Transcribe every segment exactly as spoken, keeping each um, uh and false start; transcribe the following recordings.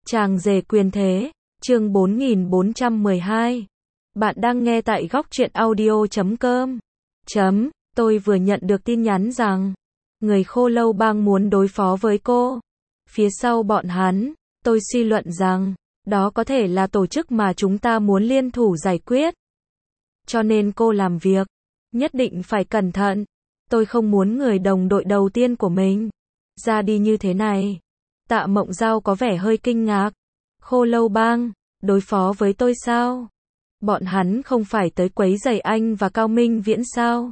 Chàng rể quyền thế, chương bốn nghìn bốn trăm mười hai. Bạn đang nghe tại góc truyện audio chấm com. Chấm, tôi vừa nhận được tin nhắn rằng, người Khô Lâu Bang muốn đối phó với cô. Phía sau bọn hắn, tôi suy luận rằng, đó có thể là tổ chức mà chúng ta muốn liên thủ giải quyết. Cho nên cô làm việc, nhất định phải cẩn thận. Tôi không muốn người đồng đội đầu tiên của mình ra đi như thế này. Tạ Mộng Giao có vẻ hơi kinh ngạc. Khô Lâu Bang, đối phó với tôi sao? Bọn hắn không phải tới quấy rầy anh và Cao Minh Viễn sao?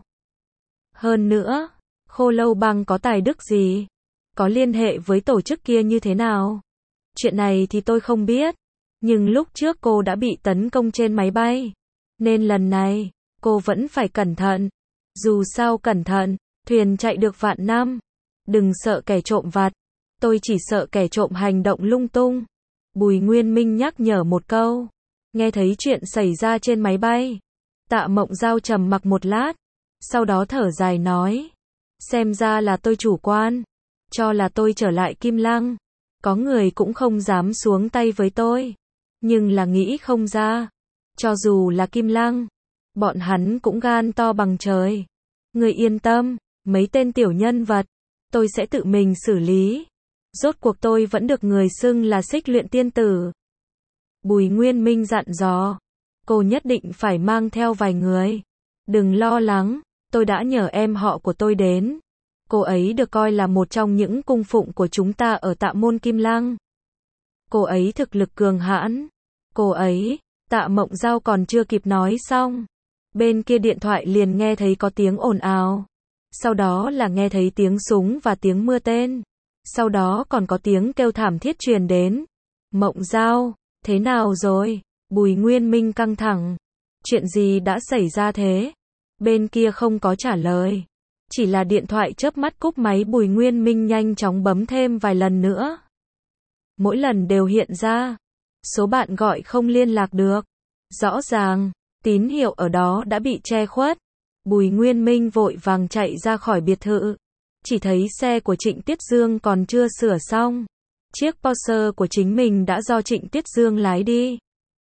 Hơn nữa, Khô Lâu Bang có tài đức gì? Có liên hệ với tổ chức kia như thế nào? Chuyện này thì tôi không biết. Nhưng lúc trước cô đã bị tấn công trên máy bay. Nên lần này, cô vẫn phải cẩn thận. Dù sao cẩn thận, thuyền chạy được vạn năm. Đừng sợ kẻ trộm vặt. Tôi chỉ sợ kẻ trộm hành động lung tung. Bùi Nguyên Minh nhắc nhở một câu. Nghe thấy chuyện xảy ra trên máy bay. Tạ Mộng Giao trầm mặc một lát. Sau đó thở dài nói. Xem ra là tôi chủ quan. Cho là tôi trở lại Kim Lăng. Có người cũng không dám xuống tay với tôi. Nhưng là nghĩ không ra. Cho dù là Kim Lăng, bọn hắn cũng gan to bằng trời. Người yên tâm, mấy tên tiểu nhân vật, tôi sẽ tự mình xử lý. Rốt cuộc tôi vẫn được người xưng là Xích Luyện Tiên Tử. Bùi Nguyên Minh dặn dò. Cô nhất định phải mang theo vài người. Đừng lo lắng, tôi đã nhờ em họ của tôi đến. Cô ấy được coi là một trong những cung phụng của chúng ta ở Tạ Môn Kim Lăng. Cô ấy thực lực cường hãn. Cô ấy, Tạ Mộng Giao còn chưa kịp nói xong. Bên kia điện thoại liền nghe thấy có tiếng ồn ào. Sau đó là nghe thấy tiếng súng và tiếng mưa tên. Sau đó còn có tiếng kêu thảm thiết truyền đến. Mộng Giao, thế nào rồi? Bùi Nguyên Minh căng thẳng. Chuyện gì đã xảy ra thế? Bên kia không có trả lời. Chỉ là điện thoại chớp mắt cúp máy. Bùi Nguyên Minh nhanh chóng bấm thêm vài lần nữa. Mỗi lần đều hiện ra số bạn gọi không liên lạc được. Rõ ràng, tín hiệu ở đó đã bị che khuất. Bùi Nguyên Minh vội vàng chạy ra khỏi biệt thự. Chỉ thấy xe của Trịnh Tiết Dương còn chưa sửa xong. Chiếc Porsche của chính mình đã do Trịnh Tiết Dương lái đi.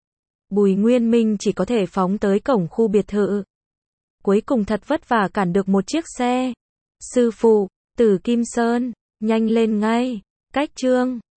Bùi Nguyên Minh chỉ có thể phóng tới cổng khu biệt thự. Cuối cùng thật vất vả cản được một chiếc xe. Sư phụ, Tử Kim Sơn, nhanh lên ngay. Cách Trương,